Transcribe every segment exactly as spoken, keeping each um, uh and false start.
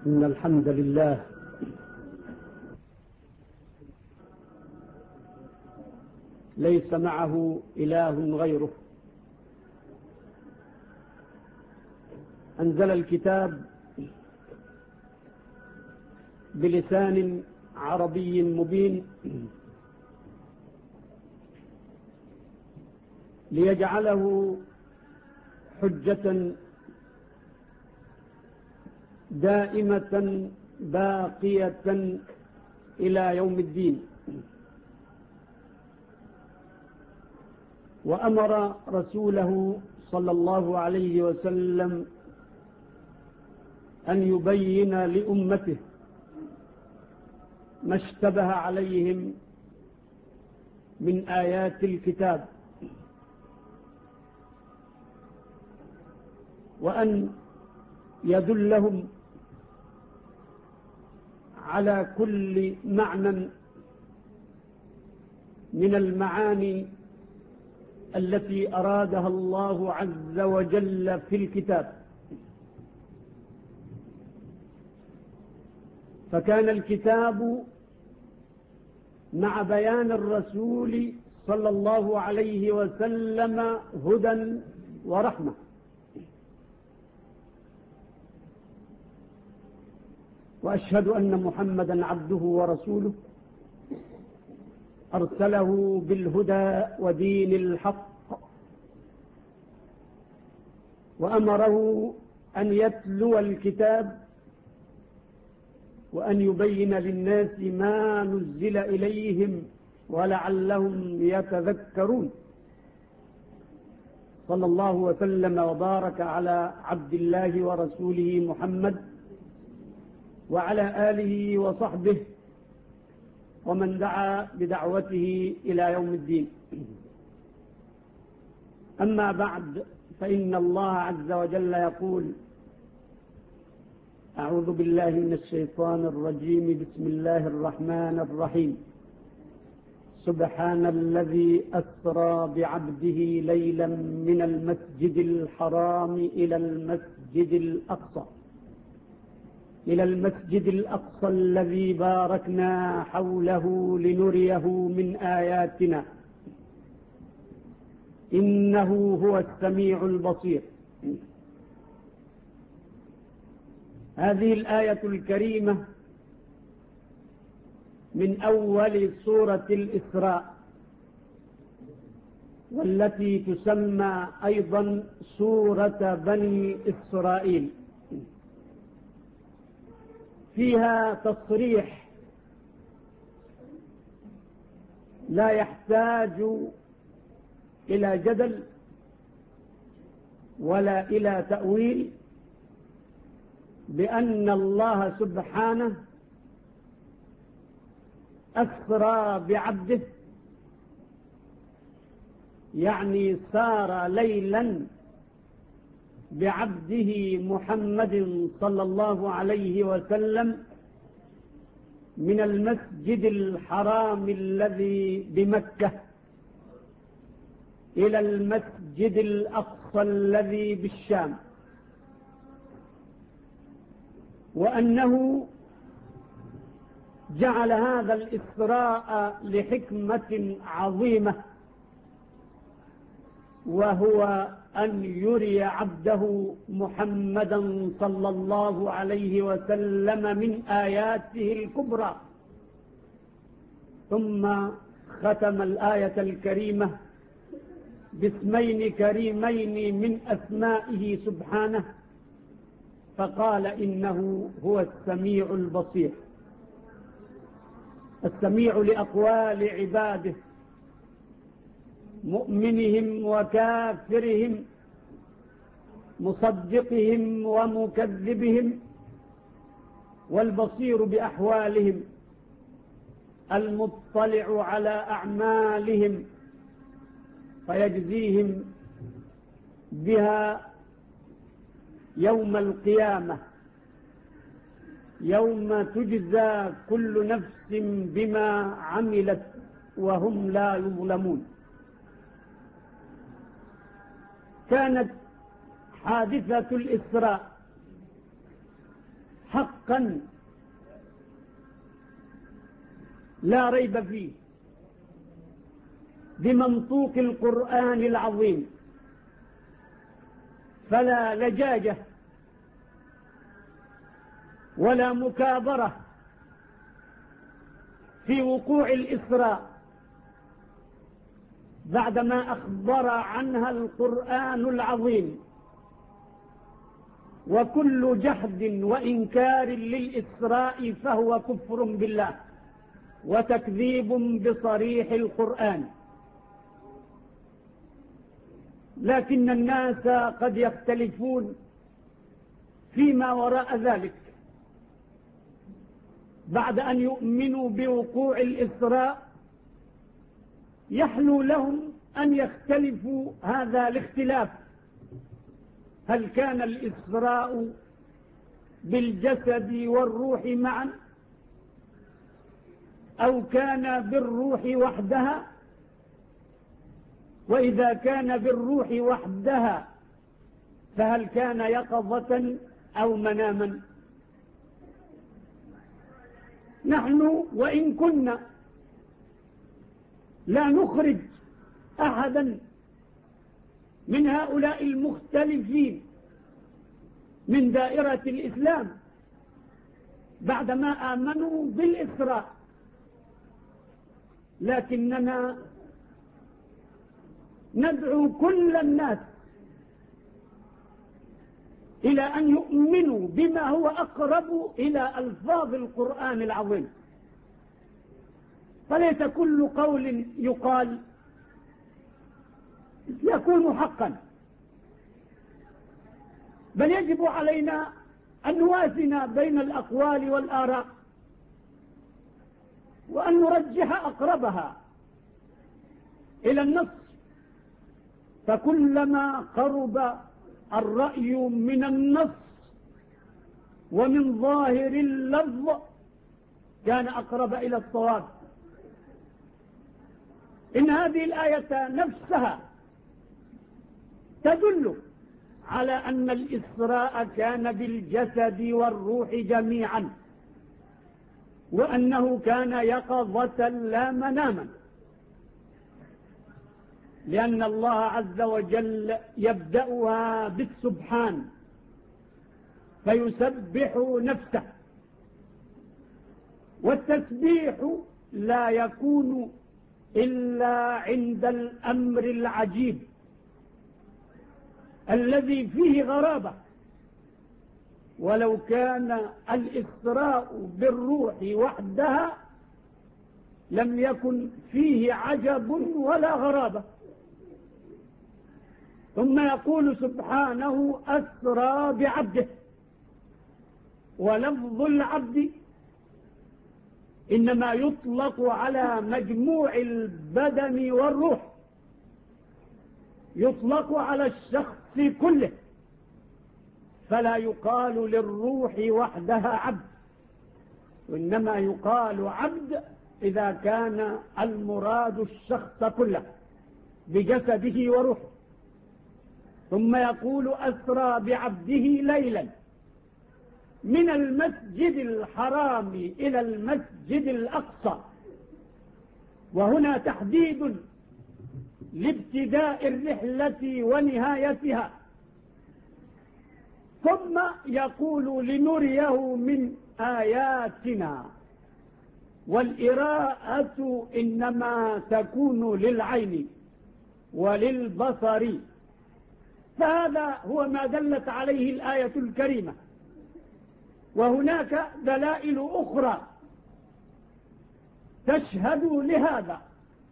إن الحمد لله ليس معه إله غيره، أنزل الكتاب بلسان عربي مبين ليجعله حجة دائمة باقية إلى يوم الدين. وأمر رسوله صلى الله عليه وسلم أن يبين لأمته ما اشتبه عليهم من آيات الكتاب، وأن يدلهم على كل معنى من المعاني التي أرادها الله عز وجل في الكتاب. فكان الكتاب مع بيان الرسول صلى الله عليه وسلم هدى ورحمة، وأشهد أن محمدا عبده ورسوله أرسله بالهدى ودين الحق، وأمره أن يتلو الكتاب وأن يبين للناس ما نزل إليهم ولعلهم يتذكرون. صلى الله وسلم وبارك على عبد الله ورسوله محمد وعلى آله وصحبه ومن دعا بدعوته إلى يوم الدين. أما بعد، فإن الله عز وجل يقول: أعوذ بالله من الشيطان الرجيم، بسم الله الرحمن الرحيم. سبحان الذي أسرى بعبده ليلا من المسجد الحرام إلى المسجد الأقصى إلى المسجد الأقصى الذي باركنا حوله لنريه من آياتنا إنه هو السميع البصير. هذه الآية الكريمة من أول سورة الإسراء، والتي تسمى أيضا سورة بني إسرائيل. فيها تصريح لا يحتاج إلى جدل ولا إلى تأويل، بأن الله سبحانه أسرى بعبده، يعني سار ليلا بعبده محمد صلى الله عليه وسلم من المسجد الحرام الذي بمكة إلى المسجد الأقصى الذي بالشام، وأنه جعل هذا الإسراء لحكمة عظيمة، وهو أن يري عبده محمدا صلى الله عليه وسلم من آياته الكبرى. ثم ختم الآية الكريمة باسمين كريمين من أسمائه سبحانه، فقال: إنه هو السميع البصير. السميع لأقوال عباده، مؤمنهم وكافرهم، مصدقهم ومكذبهم، والبصير بأحوالهم، المطلع على أعمالهم فيجزيهم بها يوم القيامة، يوم تجزى كل نفس بما عملت وهم لا يظلمون. كانت حادثة الإسراء حقا لا ريب فيه بمنطوق القرآن العظيم، فلا لجاجة ولا مكابرة في وقوع الإسراء بعدما أخبر عنها القرآن العظيم. وكل جحد وإنكار للإسراء فهو كفر بالله وتكذيب بصريح القرآن. لكن الناس قد يختلفون فيما وراء ذلك بعد أن يؤمنوا بوقوع الإسراء. يحلو لهم أن يختلفوا هذا الاختلاف، هل كان الإسراء بالجسد والروح معا أو كان بالروح وحدها؟ وإذا كان بالروح وحدها فهل كان يقظة أو مناما؟ نحن وإن كنا لا نخرج أحدا من هؤلاء المختلفين من دائرة الإسلام بعدما آمنوا بالإسراء، لكننا ندعو كل الناس إلى أن يؤمنوا بما هو أقرب إلى ألفاظ القرآن العظيم. فليس كل قول يقال يكون حقا، بل يجب علينا أن نوازن بين الأقوال والآراء وأن نرجح أقربها إلى النص، فكلما قرب الرأي من النص ومن ظاهر اللفظ كان أقرب إلى الصواب. إن هذه الآية نفسها تدل على أن الإسراء كان بالجسد والروح جميعا، وأنه كان يقظة لا مناما، لأن الله عز وجل يبدأها بالسبحان فيسبح نفسه، والتسبيح لا يكون إلا عند الأمر العجيب الذي فيه غرابة. ولو كان الإسراء بالروح وحدها لم يكن فيه عجب ولا غرابة. ثم يقول سبحانه أسرى بعبده، ولفظ العبد إنما يطلق على مجموع البدن والروح، يطلق على الشخص كله، فلا يقال للروح وحدها عبد، وإنما يقال عبد إذا كان المراد الشخص كله بجسده وروحه. ثم يقول أسرى بعبده ليلا من المسجد الحرام إلى المسجد الأقصى، وهنا تحديد لابتداء الرحلة ونهايتها. ثم يقول لنريه من آياتنا، والإراءة إنما تكون للعين وللبصر، فهذا هو ما دلت عليه الآية الكريمة. وهناك دلائل أخرى تشهد لهذا،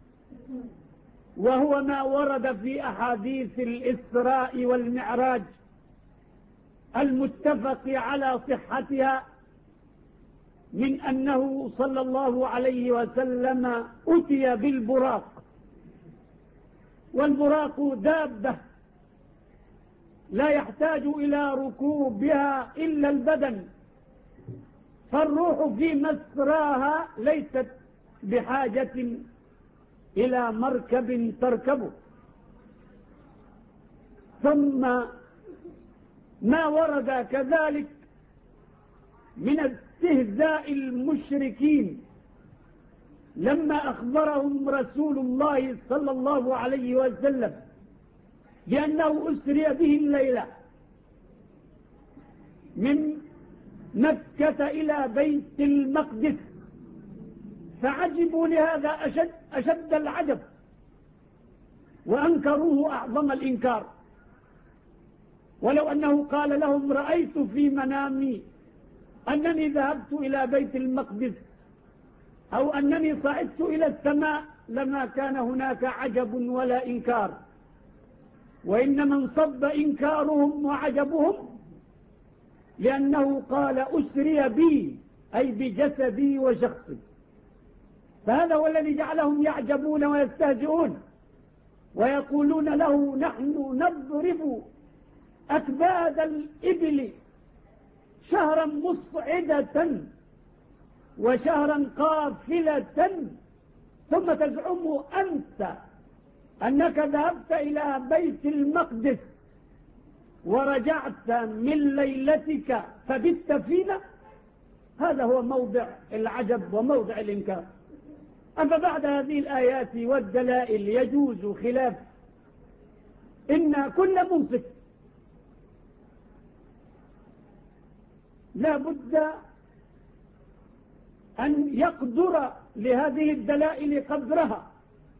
وهو ما ورد في أحاديث الإسراء والمعراج المتفق على صحتها، من أنه صلى الله عليه وسلم أتي بالبراق، والبراق دابة لا يحتاج إلى ركوبها إلا البدن، فالروح في مسراها ليست بحاجة إلى مركب تركبه. ثم ما ورد كذلك من استهزاء المشركين لما أخبرهم رسول الله صلى الله عليه وسلم بأنه أسري به الليلة من مكة إلى بيت المقدس، فعجبوا لهذا أشد, أشد العجب وأنكروه أعظم الإنكار، ولو أنه قال لهم رأيت في منامي أنني ذهبت إلى بيت المقدس أو أنني صعدت إلى السماء لما كان هناك عجب ولا إنكار، وإنما انصب إنكارهم وعجبهم لأنه قال أسري بي أي بجسدي وشخصي، فهذا هو الذي جعلهم يعجبون ويستهزئون ويقولون له نحن نضرب أكباد الإبل شهرا مصعدة وشهرا قافلة، ثم تزعم أنت أنك ذهبت إلى بيت المقدس ورجعت من ليلتك فبت فينا. هذا هو موضع العجب وموضع الإنكار. أما بعد هذه الآيات والدلائل يجوز خلاف إن كل منصف لا بد أن يقدر لهذه الدلائل قدرها،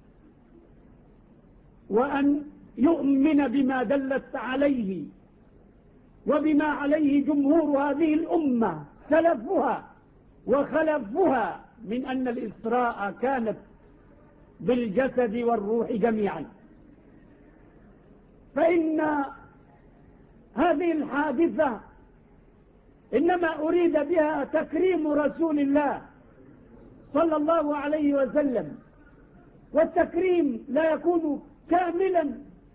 وأن يؤمن بما دلت عليه وبما عليه جمهور هذه الأمة سلفها وخلفها من أن الإسراء كانت بالجسد والروح جميعا. فإن هذه الحادثة إنما أريد بها تكريم رسول الله صلى الله عليه وسلم، والتكريم لا يكون كاملا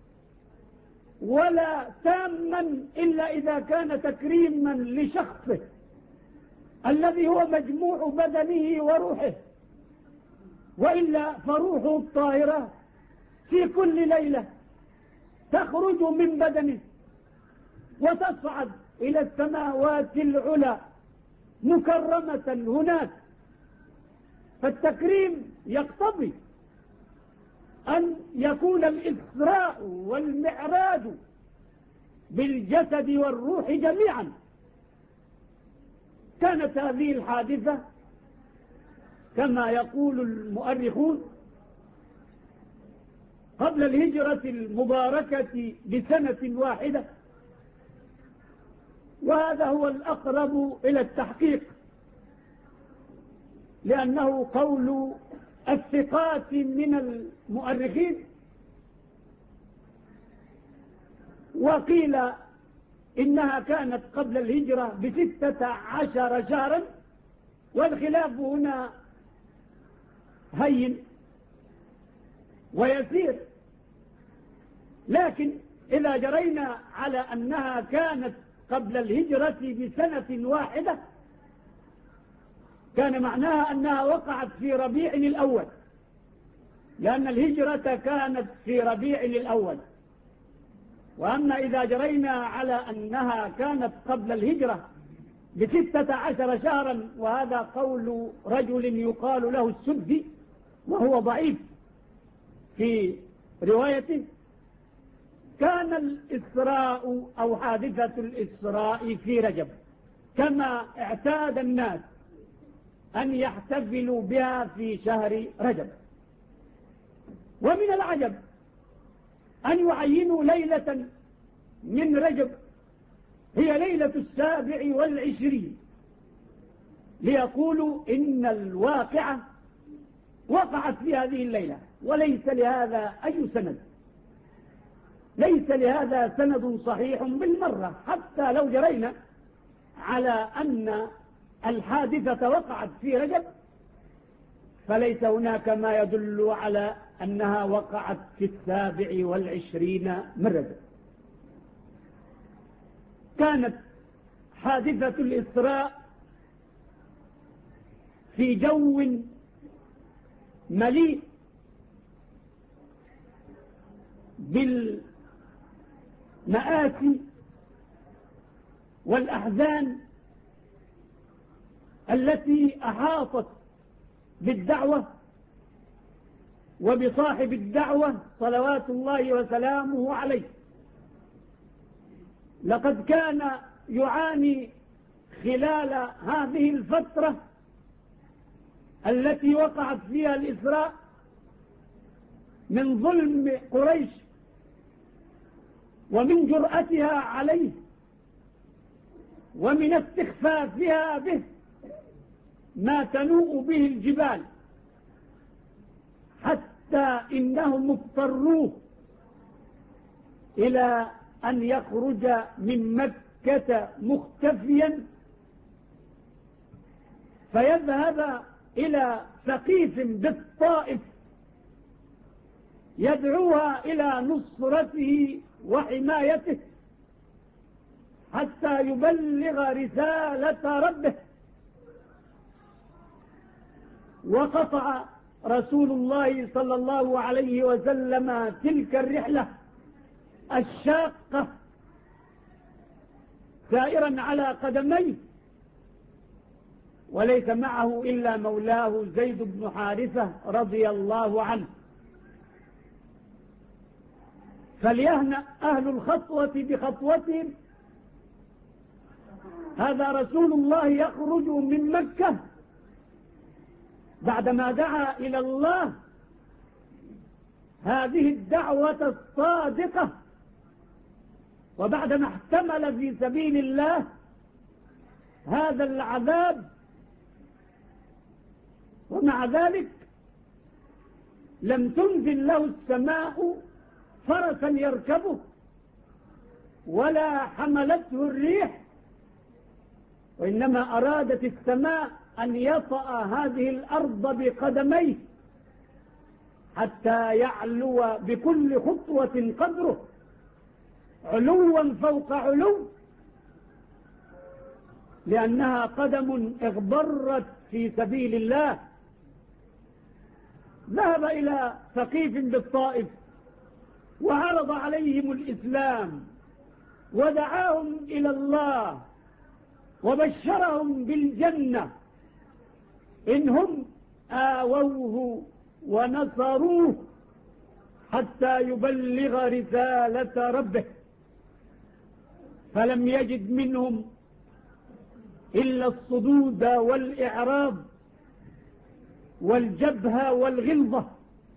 ولا تاما إلا إذا كان تكريما لشخصه الذي هو مجموع بدنه وروحه، وإلا فروحه الطاهرة في كل ليلة تخرج من بدنه وتصعد إلى السماوات العلى مكرمة هناك. فالتكريم يقتضي أن يكون الإسراء والمعراج بالجسد والروح جميعا. كانت هذه الحادثة كما يقول المؤرخون قبل الهجرة المباركة بسنة واحدة، وهذا هو الأقرب إلى التحقيق لأنه قول الثقات من المؤرخين. وقيل إنها كانت قبل الهجرة بستة عشر شهرا، والخلاف هنا هين ويسير، لكن إذا جرينا على أنها كانت قبل الهجرة بسنة واحدة كان معناها أنها وقعت في ربيع الأول، لأن الهجرة كانت في ربيع الأول. وأما إذا جرينا على أنها كانت قبل الهجرة بستة عشر شهرا، وهذا قول رجل يقال له السدي وهو ضعيف في روايته، كان الإسراء أو حادثة الإسراء في رجب كما اعتاد الناس أن يحتفلوا بها في شهر رجب. ومن العجب أن يعينوا ليلة من رجب هي ليلة السابع والعشرين ليقولوا إن الواقعة وقعت في هذه الليلة، وليس لهذا أي سند، ليس لهذا سند صحيح بالمرة. حتى لو جرينا على أن الحادثة وقعت في رجب فليس هناك ما يدل على أنها وقعت في السابع والعشرين من رجب. كانت حادثة الإسراء في جو مليء بالمآسي والأحزان التي أحاطت بالدعوة وبصاحب الدعوة صلوات الله وسلامه عليه. لقد كان يعاني خلال هذه الفترة التي وقعت فيها الإسراء من ظلم قريش ومن جرأتها عليه ومن استخفافها به ما تنوء به الجبال، حتى إنهم اضطروه إلى أن يخرج من مكة مختفيا فيذهب إلى ثقيف بالطائف يدعوها إلى نصرته وحمايته حتى يبلغ رسالة ربه. وقطع رسول الله صلى الله عليه وسلم تلك الرحلة الشاقة سائرا على قدميه، وليس معه إلا مولاه زيد بن حارثة رضي الله عنه. فليهنأ أهل الخطوة بخطوتهم، هذا رسول الله يخرج من مكة بعدما دعا إلى الله هذه الدعوة الصادقة، وبعدما احتمل في سبيل الله هذا العذاب، ومع ذلك لم تنزل له السماء فرسا يركبه ولا حملته الريح، وإنما أرادت السماء أن يطأ هذه الأرض بقدميه حتى يعلو بكل خطوة قدره علوا فوق علو، لأنها قدم اغبرت في سبيل الله. ذهب إلى ثقيف بالطائف وعرض عليهم الإسلام ودعاهم إلى الله وبشرهم بالجنة إن هم آووه ونصروه حتى يبلغ رسالة ربه. فلم يجد منهم إلا الصدود والإعراض والجبهة والغلظة،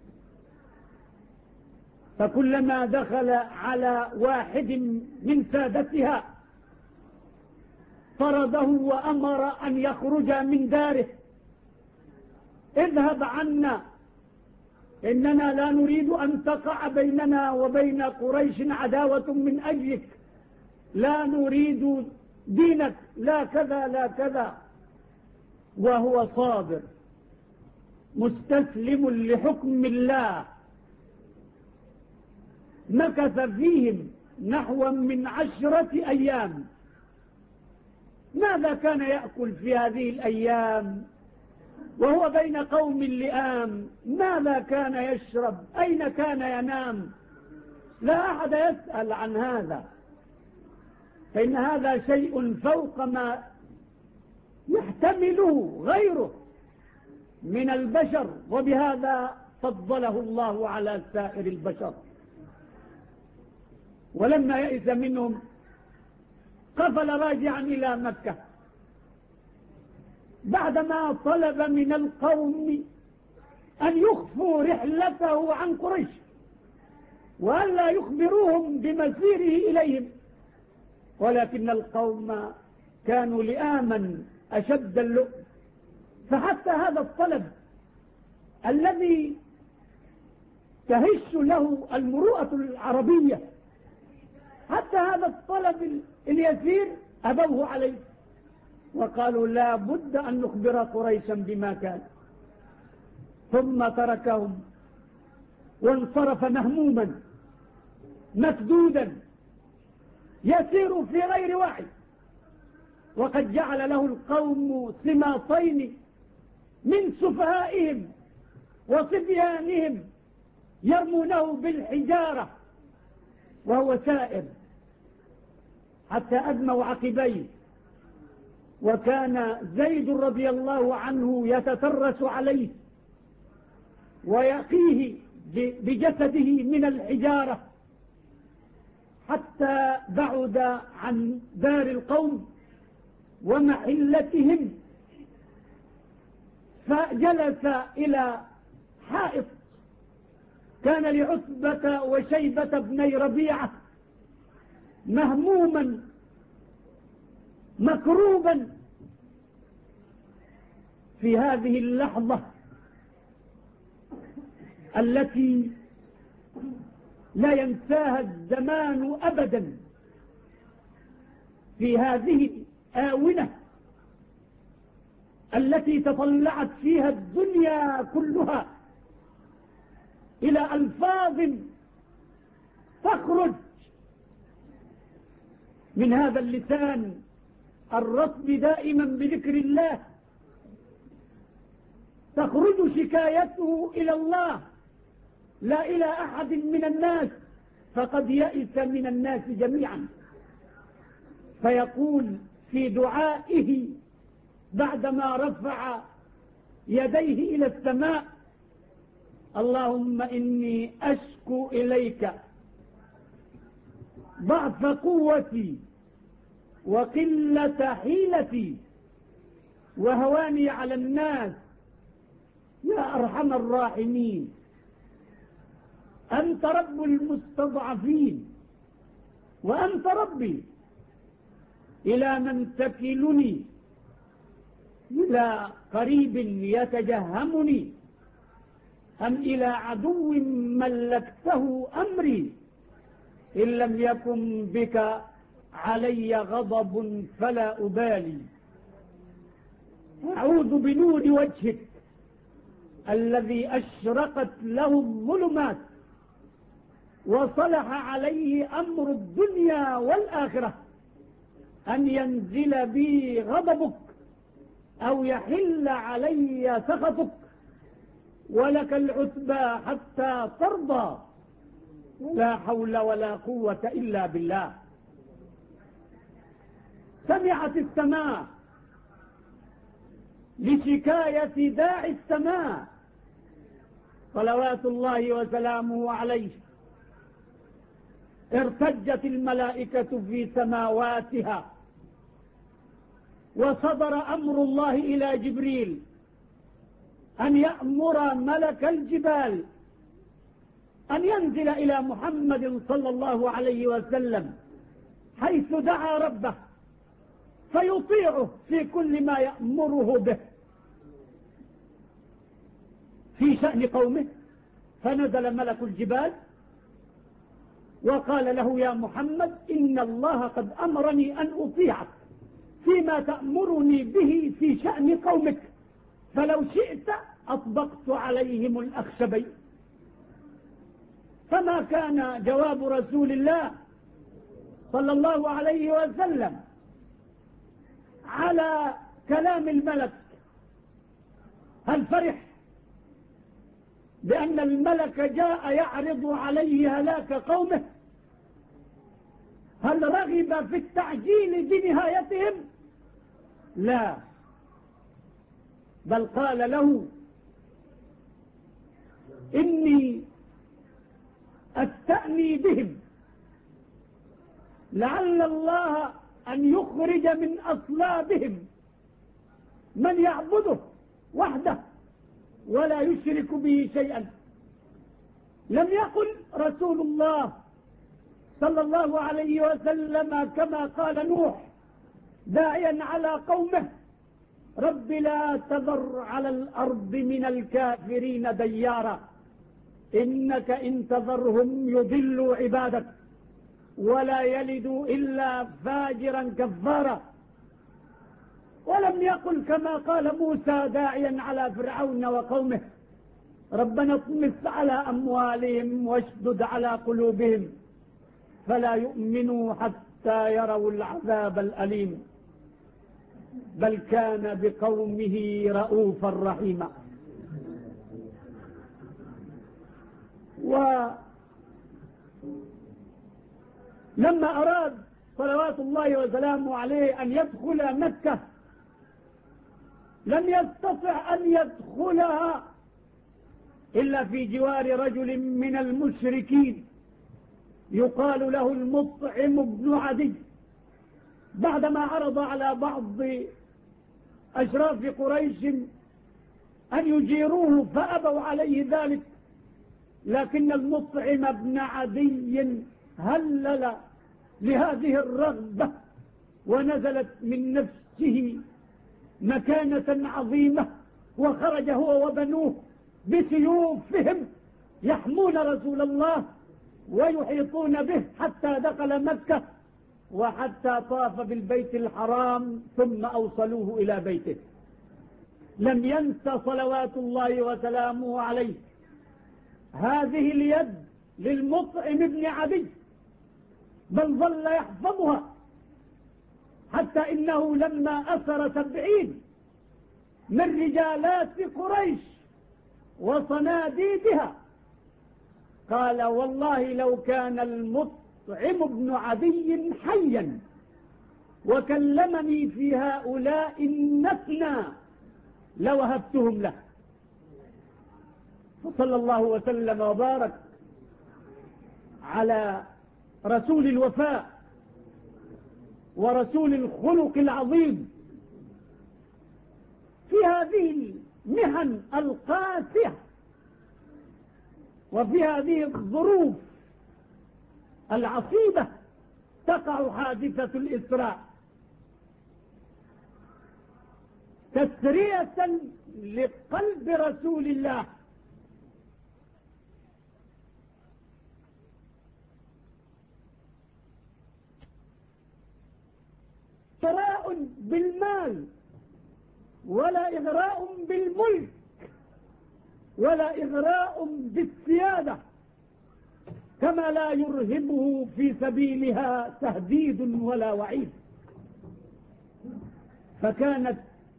فكلما دخل على واحد من سادتها طرده وأمر أن يخرج من داره: اذهب عنا، إننا لا نريد أن تقع بيننا وبين قريش عداوة من أجلك، لا نريد دينك، لا كذا لا كذا. وهو صابر مستسلم لحكم الله. مكث فيهم نحو من عشرة أيام. ماذا كان يأكل في هذه الأيام وهو بين قوم لئام؟ ماذا كان يشرب؟ أين كان ينام؟ لا أحد يسأل عن هذا، فإن هذا شيء فوق ما يحتمله غيره من البشر، وبهذا فضله الله على سائر البشر. ولما يئس منهم قفل راجعا إلى مكة بعدما طلب من القوم أن يخفوا رحلته عن قريش وأن لا يخبروهم بمسيره إليهم، ولكن القوم كانوا لئاما أشد اللؤم. فحتى هذا الطلب الذي تهش له المروءة العربية، حتى هذا الطلب اليسير أبوه عليه وقالوا لا بد أن نخبر قريشا بما كان. ثم تركهم وانصرف مهموما مكدودا يسير في غير وعي، وقد جعل له القوم سماطين من سفهائهم وصبيانهم يرمونه بالحجارة وهو سائر، حتى أدموا عقبيه وكان زيد رضي الله عنه يتترس عليه ويقيه بجسده من الحجارة حتى بعد عن دار القوم ومحلتهم، فجلس إلى حائط كان لعتبة وشيبة بني ربيعة، مهموما مكروبا في هذه اللحظة التي لا ينساها الزمان أبدا، في هذه الآونة التي تطلعت فيها الدنيا كلها إلى ألفاظ تخرج من هذا اللسان الرطب دائما بذكر الله، تخرج شكايته إلى الله لا إلى أحد من الناس، فقد يئس من الناس جميعا. فيقول في دعائه بعدما رفع يديه إلى السماء: اللهم إني أشكو إليك ضعف قوتي وقلة حيلتي وهواني على الناس، يا أرحم الراحمين، أنت رب المستضعفين وأنت ربي، إلى من تكلني؟ إلى قريب يتجهمني أم إلى عدو ملكته أمري؟ إن لم يكن بك علي غضب فلا أبالي، أعوذ بنور وجهك الذي أشرقت له الظلمات وصلح عليه أمر الدنيا والآخرة أن ينزل بي غضبك أو يحل علي سخطك، ولك العتبى حتى ترضى، لا حول ولا قوة إلا بالله. سمعت السماء لشكاية داعي السماء صلوات الله وسلامه عليه، ارتجت الملائكة في سماواتها، وصدر أمر الله إلى جبريل أن يأمر ملك الجبال أن ينزل إلى محمد صلى الله عليه وسلم حيث دعا ربه فيطيعه في كل ما يأمره به في شأن قومه. فنزل ملك الجبال وقال له: يا محمد، إن الله قد أمرني أن أطيعك فيما تأمرني به في شأن قومك، فلو شئت أطبقت عليهم الأخشبين. فما كان جواب رسول الله صلى الله عليه وسلم على كلام الملك؟ هل فرح بأن الملك جاء يعرض عليه هلاك قومه؟ هل رغب في التعجيل بنهايتهم؟ لا، بل قال له: إني أستأني بهم لعل الله أن يخرج من أصلابهم من يعبده وحده ولا يشرك به شيئا. لم يقل رسول الله صلى الله عليه وسلم كما قال نوح داعيا على قومه: رب لا تذر على الأرض من الكافرين ديارا، إنك إن تذرهم يضلوا عبادك ولا يلدوا إلا فاجرا كفارا. ولم يقل كما قال موسى داعيا على فرعون وقومه: ربنا اطمس على أموالهم واشدد على قلوبهم فلا يؤمنوا حتى يروا العذاب الأليم، بل كان بقومه رؤوفا رحيما. ولما أراد صلوات الله وسلامه عليه أن يدخل مكة لم يستطع أن يدخلها إلا في جوار رجل من المشركين يقال له المطعم بن عدي، بعدما عرض على بعض أشراف قريش أن يجيروه فأبوا عليه ذلك، لكن المطعم بن عدي هلل لهذه الرغبة ونزلت من نفسه مكانة عظيمة، وخرج هو وبنوه بسيوفهم يحمون رسول الله ويحيطون به حتى دخل مكة وحتى طاف بالبيت الحرام ثم أوصلوه إلى بيته. لم ينس صلوات الله وسلامه عليه هذه اليد للمطعم بن عدي، بل ظل يحفظها حتى إنه لما أسر سبعين من رجالات قريش وصناديدها قال والله لو كان المطعم بن عدي حيا وكلمني في هؤلاء النتنى لوهبتهم له. فصلى الله وسلم وبارك على رسول الوفاء ورسول الخلق العظيم في هذه المحن القاسية وفي هذه الظروف العصيبة تقع حادثة الإسراء تسرية لقلب رسول الله. إغراء بالمال ولا إغراء بالملك ولا إغراء بالسيادة، كما لا يرهبه في سبيلها تهديد ولا وعيد. فكانت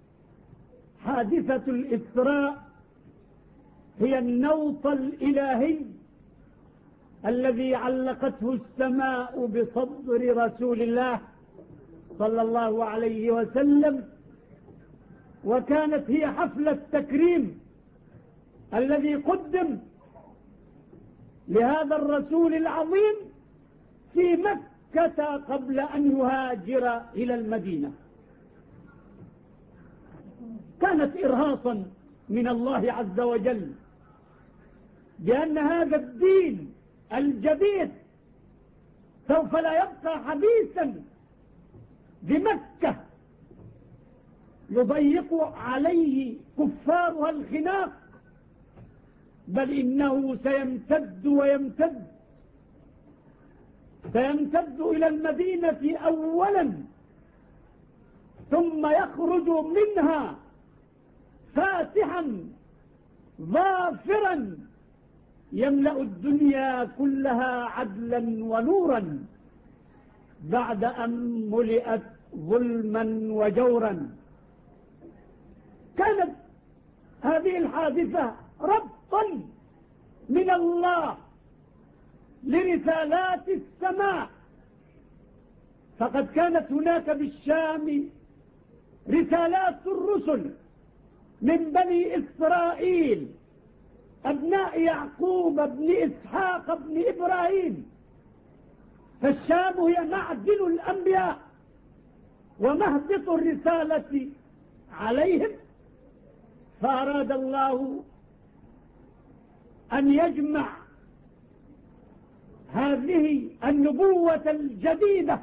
حادثة الإسراء هي النوط الإلهي الذي علقته السماء بصدر رسول الله صلى الله عليه وسلم، وكانت هي حفل التكريم الذي قدم لهذا الرسول العظيم في مكة قبل أن يهاجر إلى المدينة. كانت إرهاصا من الله عز وجل بأن هذا الدين الجديد سوف لا يبقى حبيسا بمكة يضيق عليه كفارها الخناق، بل إنه سيمتد ويمتد سيمتد إلى المدينة أولا ثم يخرج منها فاتحا ظافرا يملأ الدنيا كلها عدلا ونورا بعد أن ملئت ظلما وجورا. كانت هذه الحادثة ربطا من الله لرسالات السماء، فقد كانت هناك بالشام رسالات الرسل من بني إسرائيل أبناء يعقوب بن إسحاق بن إبراهيم، فالشام هي معدن الأنبياء ومهبط الرسالة عليهم. فأراد الله أن يجمع هذه النبوة الجديدة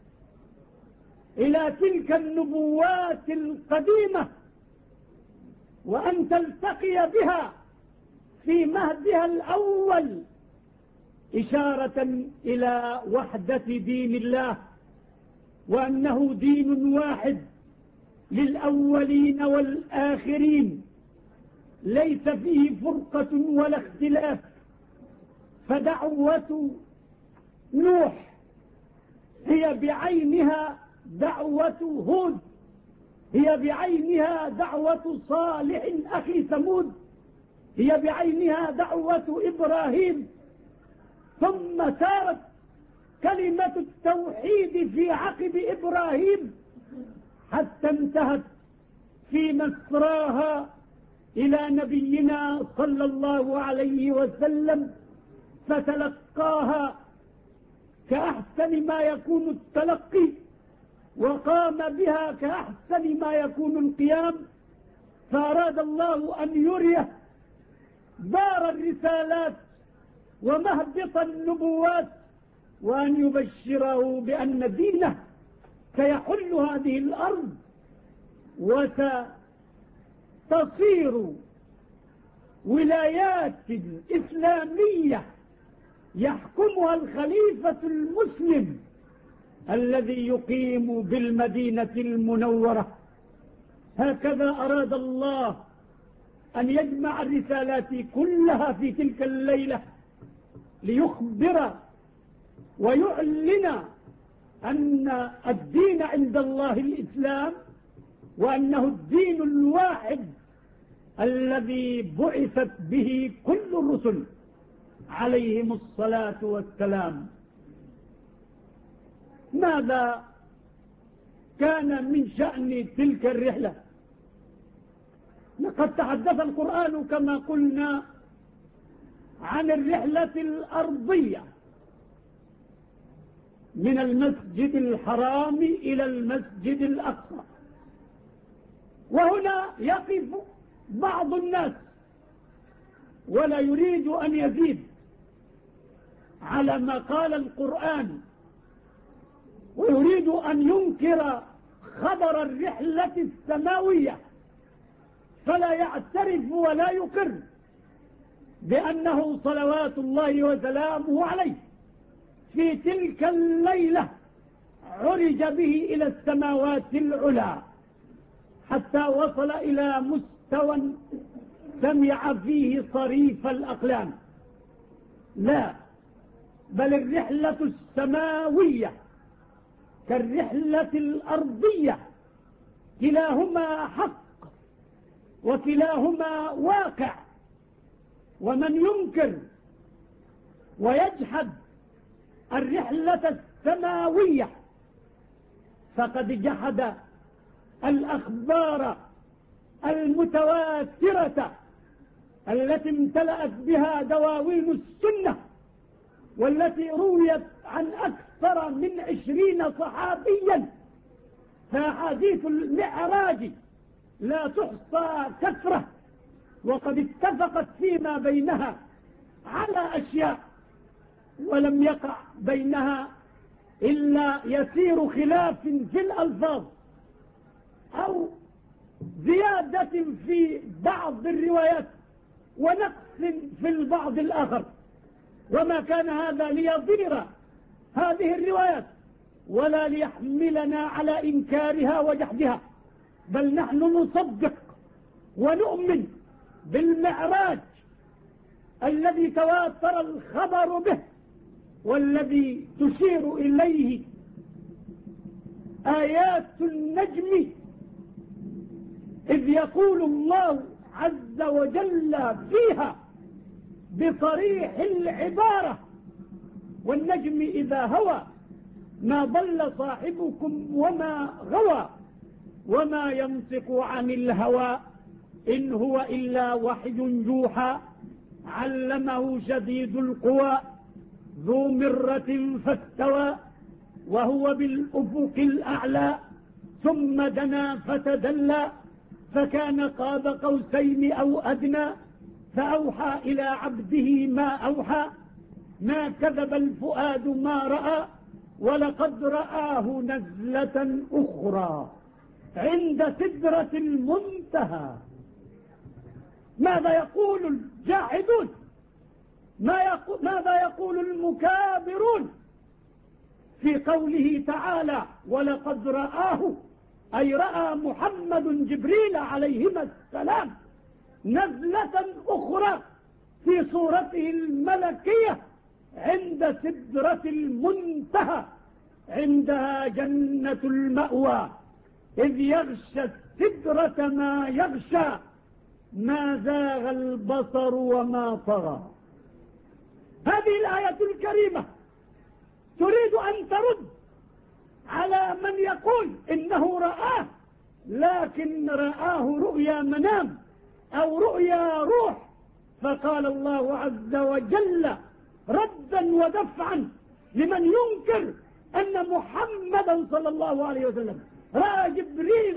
إلى تلك النبوات القديمة وأن تلتقي بها في مهدها الأول، إشارة إلى وحدة دين الله وأنه دين واحد للأولين والآخرين ليس فيه فرقة ولا اختلاف. فدعوة نوح هي بعينها دعوة هود، هي بعينها دعوة صالح أخي ثمود، هي بعينها دعوة إبراهيم، ثم سارت كلمة التوحيد في عقب إبراهيم حتى انتهت في مسراها إلى نبينا صلى الله عليه وسلم، فتلقاها كأحسن ما يكون التلقي، وقام بها كأحسن ما يكون القيام، فأراد الله أن يريه دار الرسالات ومهبط النبوات، وأن يبشره بأن دينه سيحل هذه الأرض وستصير ولايات إسلامية يحكمها الخليفة المسلم الذي يقيم بالمدينة المنورة. هكذا أراد الله أن يجمع الرسالات كلها في تلك الليلة، ليخبر ويعلن أن الدين عند الله الإسلام، وأنه الدين الواحد الذي بعثت به كل الرسل عليهم الصلاة والسلام. ماذا كان من شأن تلك الرحلة؟ لقد تحدث القرآن كما قلنا عن الرحلة الأرضية من المسجد الحرام إلى المسجد الأقصى. وهنا يقف بعض الناس ولا يريد أن يزيد على ما قال القرآن، ويريد أن ينكر خبر الرحلة السماوية، فلا يعترف ولا يقر بأنه صلوات الله وسلامه عليه في تلك الليلة عرج به إلى السماوات العلى، حتى وصل إلى مستوى سمع فيه صريف الأقلام. لا، بل الرحلة السماوية كالرحلة الأرضية، كلاهما حق وكلاهما واقع. ومن ينكر ويجحد الرحلة السماوية فقد جحد الأخبار المتواترة التي امتلأت بها دواوين السنة، والتي رويت عن أكثر من عشرين صحابيا، فأحاديث المعراج لا تحصى كثرة، وقد اتفقت فيما بينها على أشياء، ولم يقع بينها إلا يسير خلاف في الألفاظ أو زيادة في بعض الروايات ونقص في البعض الآخر. وما كان هذا ليضير هذه الروايات ولا ليحملنا على إنكارها وجحدها، بل نحن نصدق ونؤمن بالمعراج الذي تواتر الخبر به، والذي تشير إليه آيات النجم، إذ يقول الله عز وجل فيها بصريح العبارة: والنجم إذا هوى ما ضل صاحبكم وما غوى وما ينطق عن الهوى إن هو إلا وحي يوحى علمه شديد القوى ذو مرة فاستوى وهو بالأفق الأعلى ثم دنا فتدلى فكان قاب قوسين أو أدنى فأوحى إلى عبده ما أوحى ما كذب الفؤاد ما رأى ولقد رآه نزلة أخرى عند سدرة المنتهى. ماذا يقول الجاحدون؟ ما يقول ماذا يقول المكابرون في قوله تعالى: ولقد رآه، أي رأى محمد جبريل عليهما السلام نزلة أخرى في صورته الملكية عند سدرة المنتهى، عندها جنة المأوى، إذ يغشى السدرة ما يغشى ما زاغ البصر وما طغى. هذه الآية الكريمة تريد أن ترد على من يقول إنه رآه لكن رآه رؤيا منام أو رؤيا روح. فقال الله عز وجل ردا ودفعا لمن ينكر أن محمدا صلى الله عليه وسلم رأى جبريل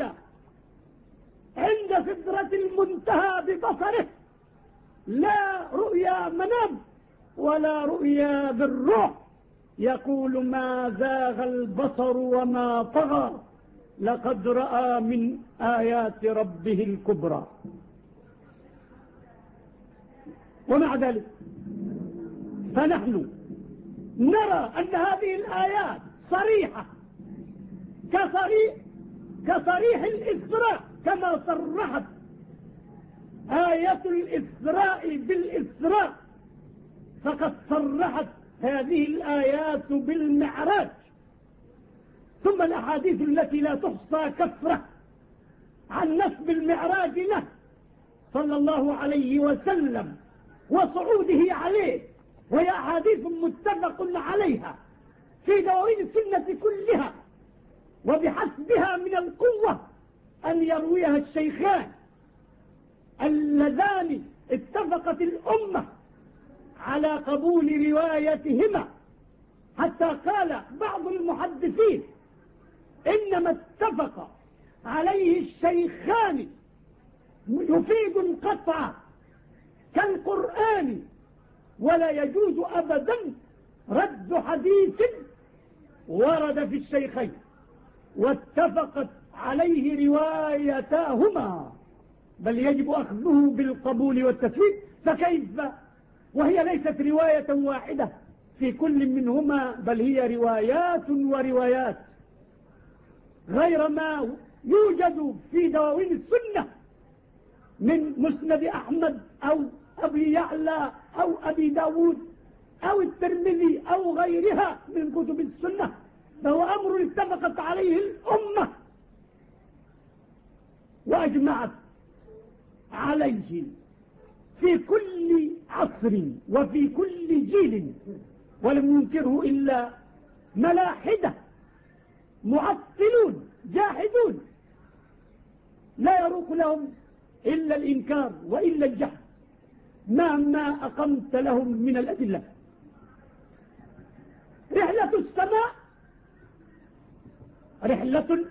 عند سدرة المنتهى ببصره، لا رؤيا منام ولا رؤيا بالروح. يقول ما زاغ البصر وما طغى لقد رأى من آيات ربه الكبرى. ومع ذلك فنحن نرى أن هذه الآيات صريحة كصريح, كصريح الإسراء، كما صرحت آية الإسراء بالإسراء، فقد صرحت هذه الآيات بالمعراج. ثم الأحاديث التي لا تحصى كثرة عن نسب المعراج له صلى الله عليه وسلم وصعوده عليه، وهي أحاديث متفق عليها في دواوين السنة كلها، وبحسبها من القوة أن يرويها الشيخان اللذان اتفقت الأمة على قبول روايتهما، حتى قال بعض المحدثين إنما اتفق عليه الشيخان يفيد القطع كالقرآن، ولا يجوز أبدا رد حديث ورد في الشيخين واتفقت عليه روايتاهما، بل يجب أخذه بالقبول والتسليم. فكيف وهي ليست رواية واحدة في كل منهما، بل هي روايات وروايات، غير ما يوجد في دواوين السنة من مسند أحمد أو أبي يعلى أو أبي داود أو الترمذي أو غيرها من كتب السنة، فهو أمر اتفقت عليه الأمة وأجمعت عليه في كل عصر وفي كل جيل، ولم ينكره إلا ملاحدة معطلون جاحدون لا يروق لهم إلا الإنكار وإلا الجحد مهما أقمت لهم من الأدلة. رحلة السماء رحلة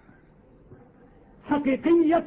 حقيقية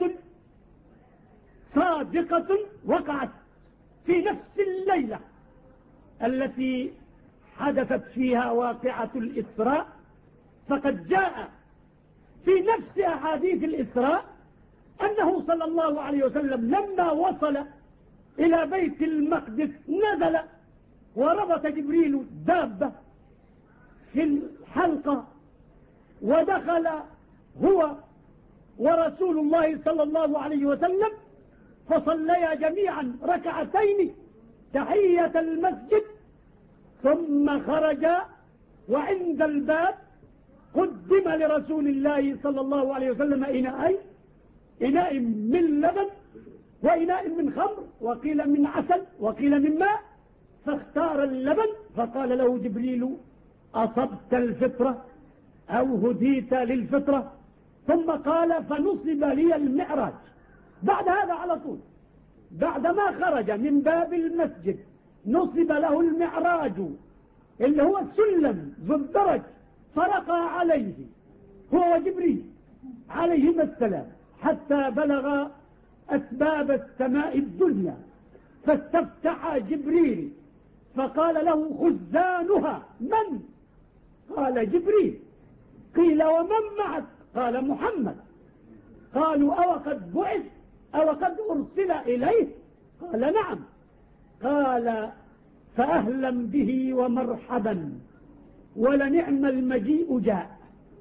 صادقة وقعت في نفس الليلة التي حدثت فيها واقعة الإسراء، فقد جاء في نفس أحاديث الإسراء أنه صلى الله عليه وسلم لما وصل إلى بيت المقدس نزل وربط جبريل دابة في الحلقة، ودخل هو ورسول الله صلى الله عليه وسلم فصليا جميعا ركعتين تحية المسجد، ثم خرج وعند الباب قدم لرسول الله صلى الله عليه وسلم إناءين، إناء من لبن وإناء من خمر، وقيل من عسل وقيل من ماء، فاختار اللبن. فقال له جبريل أصبت الفطرة أو هديت للفطرة. ثم قال فنصب لي المعراج. بعد هذا على طول بعدما خرج من باب المسجد نصب له المعراج اللي هو السلم ذو الدرج، فرقى عليه هو وجبريل عليهما السلام حتى بلغ أسباب السماء الدنيا، فاستفتح جبريل فقال له خزانها من؟ قال جبريل. قيل ومن معك؟ قال محمد. قالوا أو قد بعث أو قد أرسل إليه؟ قال نعم. قال فأهلا به ومرحبا ولنعم المجيء جاء،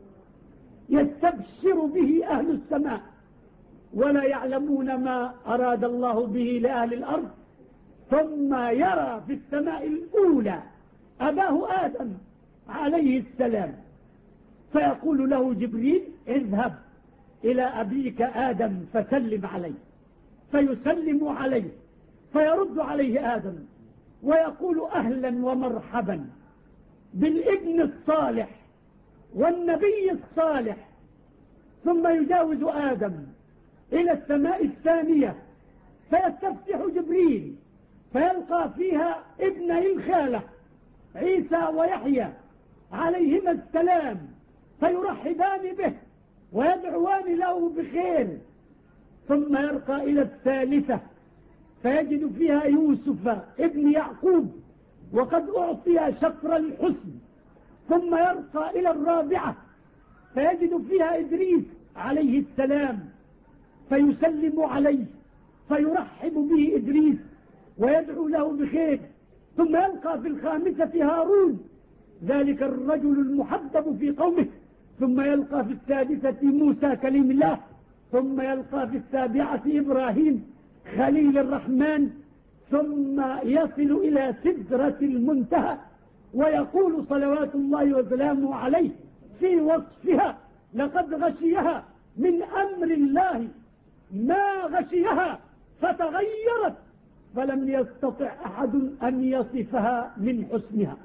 يستبشر به أهل السماء ولا يعلمون ما أراد الله به لأهل الأرض. ثم يرى في السماء الأولى أباه آدم عليه السلام، فيقول له جبريل اذهب إلى أبيك آدم فسلم عليه، فيسلم عليه فيرد عليه آدم ويقول أهلا ومرحبا بالابن الصالح والنبي الصالح. ثم يجاوز آدم إلى السماء الثانية فيستفتح جبريل فيلقى فيها ابني الخالة عيسى ويحيى عليهما السلام فيرحبان به ويدعوان له بخير. ثم يرقى إلى الثالثة فيجد فيها يوسف ابن يعقوب وقد أعطي شطر الحسن. ثم يرقى إلى الرابعة فيجد فيها إدريس عليه السلام فيسلم عليه فيرحب به إدريس ويدعو له بخير. ثم يلقى في الخامسة هارون ذلك الرجل المحبب في قومه. ثم يلقى في السادسة موسى كليم الله. ثم يلقى في السابعة إبراهيم خليل الرحمن. ثم يصل إلى سدرة المنتهى ويقول صلوات الله وسلامه عليه في وصفها لقد غشيها من أمر الله ما غشيها فتغيرت فلم يستطع أحد أن يصفها من حسنها.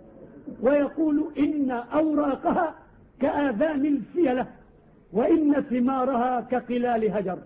ويقول إن أوراقها كآذان الفيلة وإن ثمارها كقلال هجر.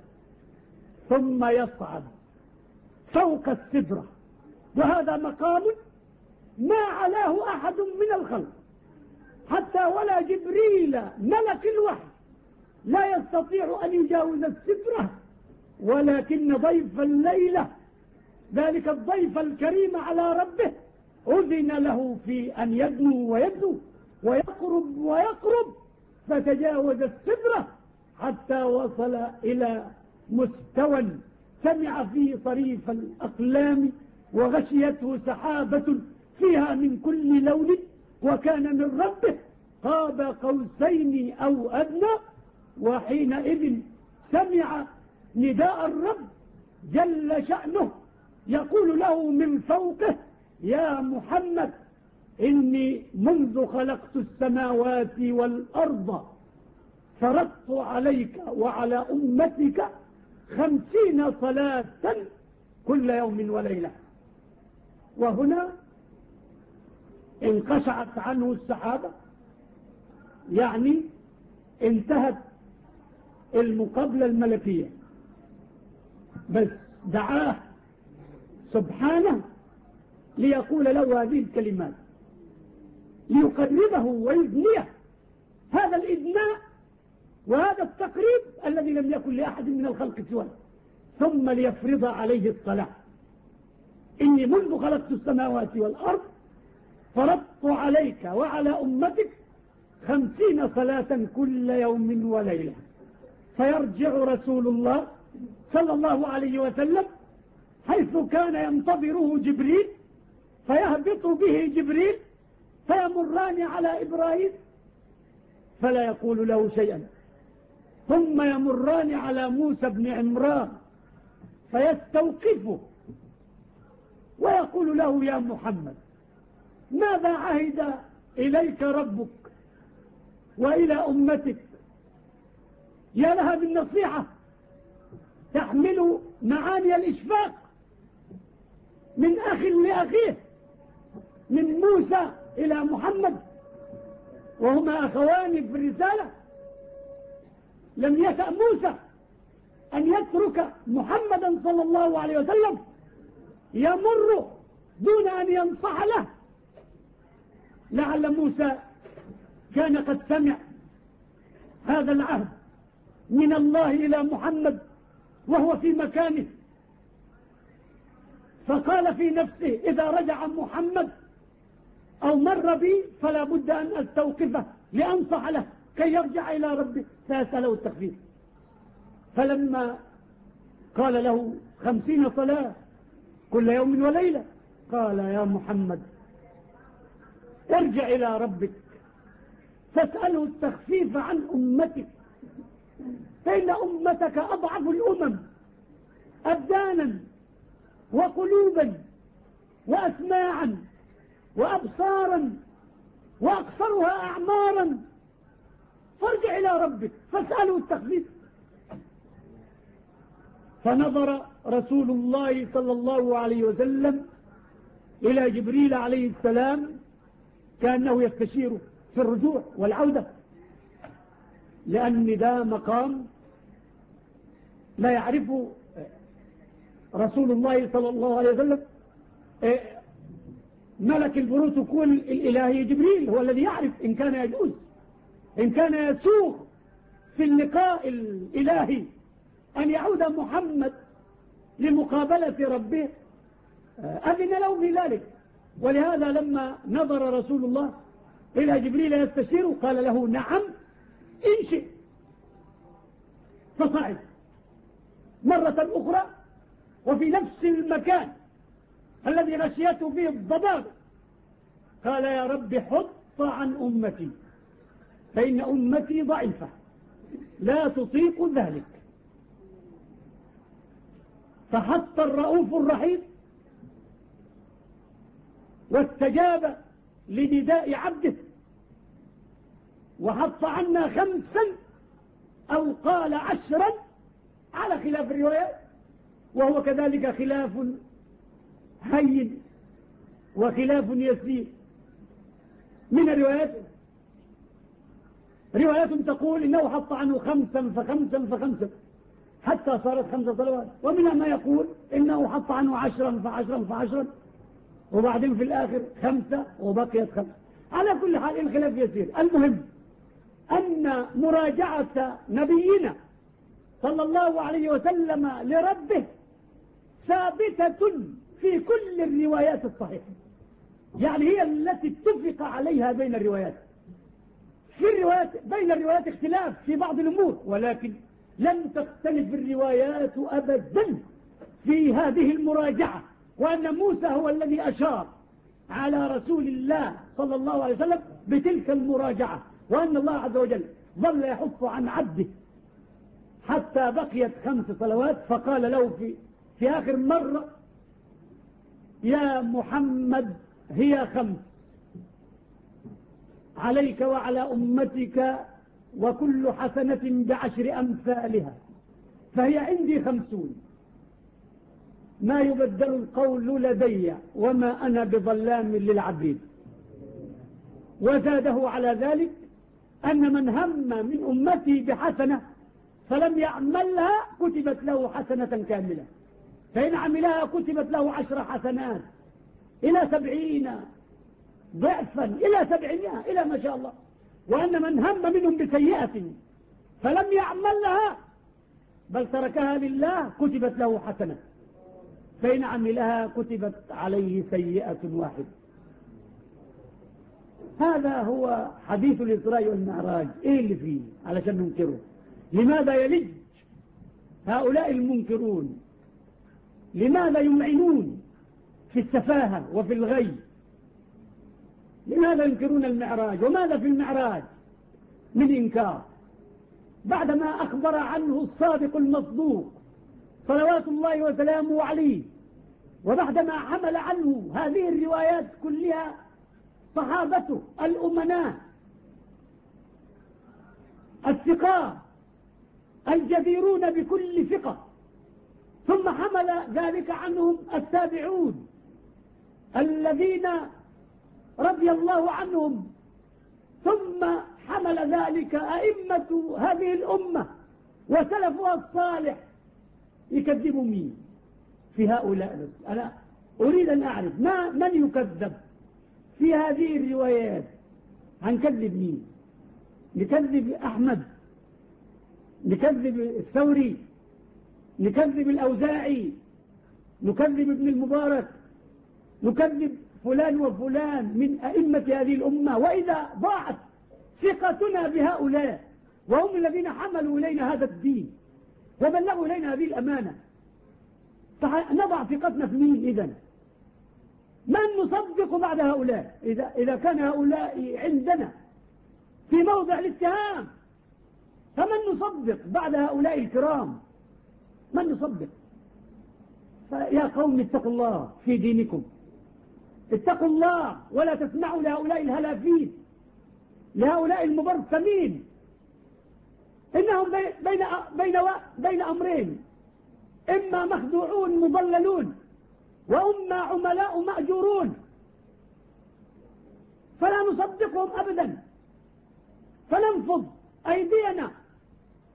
ثم يصعد فوق السدرة وهذا مقام ما علاه أحد من الخلق حتى ولا جبريل ملك الوحي لا يستطيع أن يجاوز السدرة، ولكن ضيف الليلة ذلك الضيف الكريم على ربه أذن له في أن يدنو ويدنو ويقرب ويقرب فتجاوز السدرة حتى وصل إلى مستوى سمع فيه صريف الأقلام وغشيته سحابة فيها من كل لون وكان من ربه قاب قوسين أو أدنى. وحينئذ سمع نداء الرب جل شأنه يقول له من فوقه يا محمد إني منذ خلقت السماوات والأرض فرضت عليك وعلى أمتك خمسين صلاة كل يوم وليلة. وهنا انقشعت عنه السحابة يعني انتهت المقابلة الملكية. بس دعاه سبحانه ليقول له هذه الكلمات ليقربه ويدنيه هذا الإدناء وهذا التقريب الذي لم يكن لأحد من الخلق سواه. ثم ليفرض عليه الصلاة إني منذ خلقت السماوات والأرض فرضت عليك وعلى أمتك خمسين صلاة كل يوم وليلة. فيرجع رسول الله صلى الله عليه وسلم حيث كان ينتظره جبريل فيهبط به جبريل فيمران على إبراهيم فلا يقول له شيئا. ثم يمران على موسى بن عمران فيستوقفه ويقول له يا محمد ماذا عهد إليك ربك وإلى أمتك؟ يا لها من نصيحة تحمل معاني الإشفاق من أخ لأخيه من موسى إلى محمد وهما أخوان في الرسالة. لم يشأ موسى أن يترك محمدا صلى الله عليه وسلم يمر دون أن ينصح له. لعل موسى كان قد سمع هذا العهد من الله إلى محمد وهو في مكانه فقال في نفسه إذا رجع محمد أو مر بي فلا بد أن أستوقفه لأنصح له كي يرجع إلى ربه فيسأله التخفيف. فلما قال له خمسين صلاة كل يوم وليلة قال يا محمد ارجع إلى ربك فاسأله التخفيف عن أمتك فإن أمتك أضعف الأمم أبدانا وقلوبا وأسماعا وأبصارا وأقصرها أعمارا فارجع إلى ربك فاسأله التخفيف. فنظر رسول الله صلى الله عليه وسلم إلى جبريل عليه السلام كأنه يستشيره في الرجوع والعودة لأن ده مقام لا يعرفه رسول الله صلى الله عليه وسلم. ملك البروتوكول الإلهي جبريل هو الذي يعرف إن كان يجوز، إن كان يسوغ في اللقاء الإلهي أن يعود محمد لمقابلة ربه، أذن له في ذلك. ولهذا لما نظر رسول الله إلى جبريل يستشيره قال له نعم إن شئت، فصعد مرة أخرى وفي نفس المكان الذي غشيته فيه الضباب قال يا رب حط عن أمتي فإن أمتي ضعيفة لا تطيق ذلك. فحط الرؤوف الرحيم واستجاب لنداء عبده وحط عنا خمسا أو قال عشرا على خلاف الروايات، وهو كذلك خلاف هين وخلاف يسير من الروايات. روايات تقول إنه حط عنه خمسا فخمسا فخمسا حتى صارت خمس صلوات، ومنها ما يقول إنه حط عنه عشرا فعشرا فعشرا وبعدين في الآخر خمسة وبقيت خمسة. على كل حال الخلاف يسير. المهم أن مراجعة نبينا صلى الله عليه وسلم لربه ثابتة في كل الروايات الصحيحة، يعني هي التي اتفق عليها بين الروايات. في الروايات بين الروايات اختلاف في بعض الأمور، ولكن لم تختلف الروايات أبدا في هذه المراجعة، وأن موسى هو الذي أشار على رسول الله صلى الله عليه وسلم بتلك المراجعة، وأن الله عز وجل ظل يحث عن عبده حتى بقيت خمس صلوات، فقال له في, في آخر مرة يا محمد هي خمس عليك وعلى أمتك وكل حسنة بعشر أمثالها فهي عندي خمسون ما يبدل القول لدي وما أنا بظلام للعبيد. وزاده على ذلك أن من هم من أمتي بحسنة فلم يعملها كتبت له حسنة كاملة، فإن عملها كتبت له عشر حسنات إلى سبعين ضعفا إلى سبعمائة إلى ما شاء الله. وأن من هم منهم بسيئة فلم يعملها بل تركها لله كتبت له حسنة، فإن عملها كتبت عليه سيئة واحدة. هذا هو حديث الإسراء والمعراج. إيه اللي فيه علشان ننكره؟ لماذا يلج هؤلاء المنكرون؟ لماذا يمعنون في السفاهة وفي الغي؟ لماذا ينكرون المعراج؟ وماذا في المعراج من إنكار بعدما أخبر عنه الصادق المصدوق صلوات الله وسلامه عليه، وبعدما حمل عنه هذه الروايات كلها صحابته الأمناء الثقات الجديرون بكل ثقة، ثم حمل ذلك عنهم التابعون الذين رضي الله عنهم، ثم حمل ذلك أئمة هذه الأمة وسلفها الصالح. يكذبوا مين في هؤلاء؟ بس أنا أريد أن أعرف ما من يكذب في هذه الروايات. هنكذب مين؟ نكذب أحمد، نكذب الثوري، نكذب الأوزاعي، نكذب ابن المبارك، نكذب فلان وفلان من أئمة هذه الأمة. وإذا ضاعت ثقتنا بهؤلاء وهم الذين حملوا إلينا هذا الدين وبلغوا إلينا هذه الأمانة، فنضع ثقتنا في مين إذن؟ من نصدق بعد هؤلاء؟ إذا, إذا كان هؤلاء عندنا في موضع الاتهام فمن نصدق بعد هؤلاء الكرام؟ من نصدق؟ فيا قوم اتقوا الله في دينكم، اتقوا الله ولا تسمعوا لهؤلاء الهلافين، لهؤلاء المبرسمين. إنهم بين, بين, بين أمرين، إما مخدوعون مضللون وإما عملاء مأجورون، فلا نصدقهم أبدا، فننفض أيدينا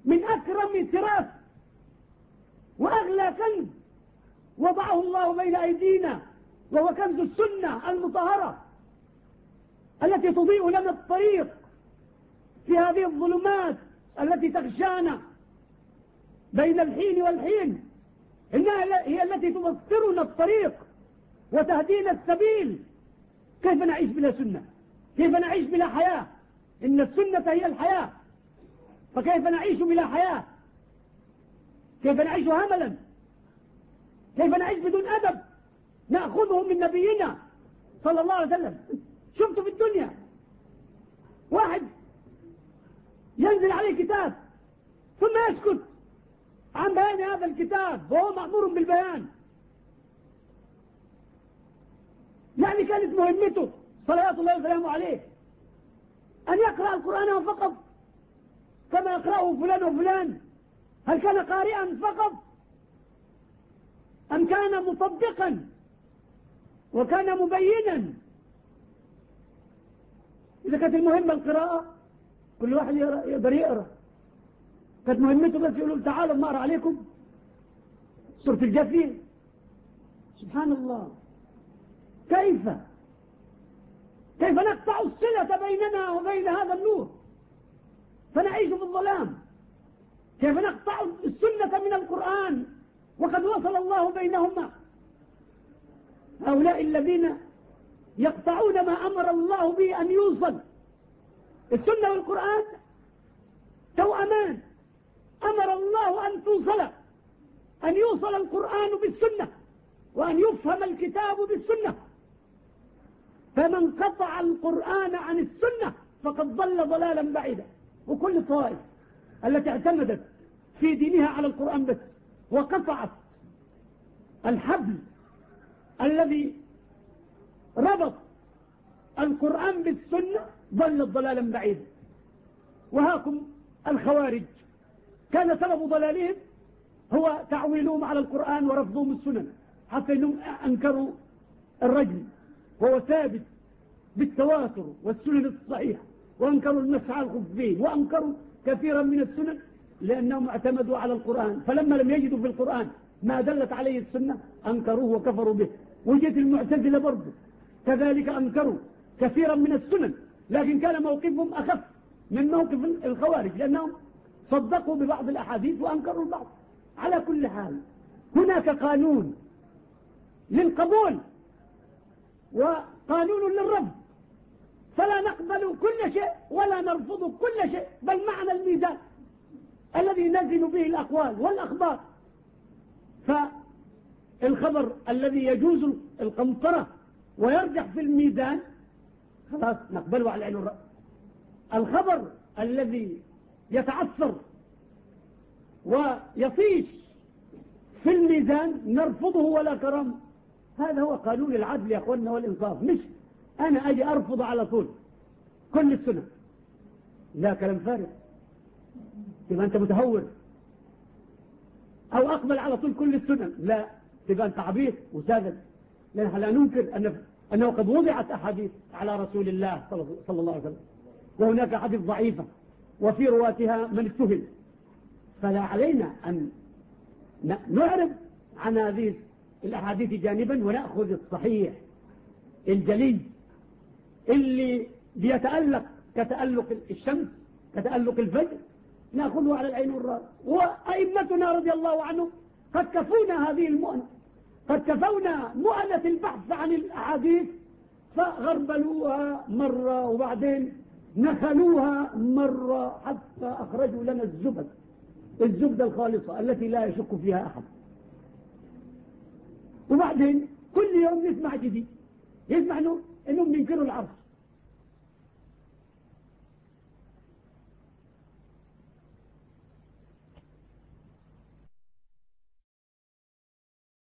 من أكرم تراث وأغلى كنز وضعه الله بين أيدينا، وهو كنز السنة المطهرة التي تضيء لنا الطريق في هذه الظلمات التي تغشانا بين الحين والحين. إنها هي التي تبصرنا الطريق وتهدينا السبيل. كيف نعيش بلا سنة؟ كيف نعيش بلا حياة؟ إن السنة هي الحياة، فكيف نعيش بلا حياة؟ كيف نعيش هملا؟ كيف نعيش بدون أدب نأخذه من نبينا صلى الله عليه وسلم؟ شفت في الدنيا واحد ينزل عليه كتاب ثم يسكت عن بيان هذا الكتاب وهو مأمور بالبيان. يعني كانت مهمته صلوات الله وسلامه عليه أن يقرأ القرآن فقط كما يقرأه فلان وفلان؟ هل كان قارئا فقط أم كان مطبقا وكان مبينا؟ إذا كانت المهمة القراءة كل واحد يقدر يقرأ، كانت مهمته بس يقولوا تعالوا نقرأ عليكم سورة الجثية. سبحان الله، كيف كيف نقطع الصلة بيننا وبين هذا النور فنعيش في الظلام؟ كيف نقطع السنة من القرآن وقد وصل الله بينهما؟ هؤلاء الذين يقطعون ما أمر الله به أن يوصل. السنة والقرآن توأمان، أمر الله أن توصل، أن يوصل القرآن بالسنة وأن يفهم الكتاب بالسنة. فمن قطع القرآن عن السنة فقد ضل ضلالا بعيدا. وكل الطوائف التي اعتمدت في دينها على القرآن بس وقطعت الحبل الذي ربط القرآن بالسنة ضلت ضلالا بعيدا. وهاكم الخوارج كان سبب ضلالهم هو تعويلهم على القرآن ورفضهم السنن، حتى انهم انكروا الرجم وهو ثابت بالتواتر والسنن الصحيحة، وانكروا المسح على الخفين، وانكروا كثيرا من السنن لأنهم اعتمدوا على القرآن. فلما لم يجدوا في القرآن ما دلت عليه السنة أنكروه وكفروا به. وجدت المعتزلة برضه كذلك أنكروا كثيرا من السنن، لكن كان موقفهم أخف من موقف الخوارج لأنهم صدقوا ببعض الأحاديث وأنكروا البعض. على كل حال هناك قانون للقبول وقانون للرفض، فلا نقبل كل شيء ولا نرفض كل شيء، بل معنى الميزان الذي نزن به الأقوال والأخبار. فالخبر الذي يجوز القنطرة ويرجح في الميزان خلاص نقبله على العين والرأس. الخبر الذي يتعثر ويطيش في الميزان نرفضه ولا كرام. هذا هو قانون العدل يا أخوانا والإنصاف، مش أنا أجي أرفض على طول كل السنة. لا، كلام فارغ، تبقى أنت متهور. أو أقبل على طول كل السنة، لا، تبقى أنت عبيط وساذج. لأننا لا ننكر أن أنه قد وضعت أحاديث على رسول الله صلى الله عليه وسلم، وهناك أحاديث ضعيفة وفي رواتها من اتهم، فلا علينا أن نعرض عن هذه الأحاديث جانبا ونأخذ الصحيح الجلي اللي بيتألق كتألق الشمس كتألق الفجر، نأخذه على العين والرأس. وأئمتنا رضي الله عنه قد كفونا هذه المؤنة، قد كفونا مؤنة البحث عن الأحاديث، فغربلوها مرة وبعدين نخلوها مرة حتى أخرجوا لنا الزبد، الزبدة الخالصة التي لا يشك فيها أحد. وبعدين كل يوم نسمع جديد، يسمع إنه إنهم بينكروا العرش،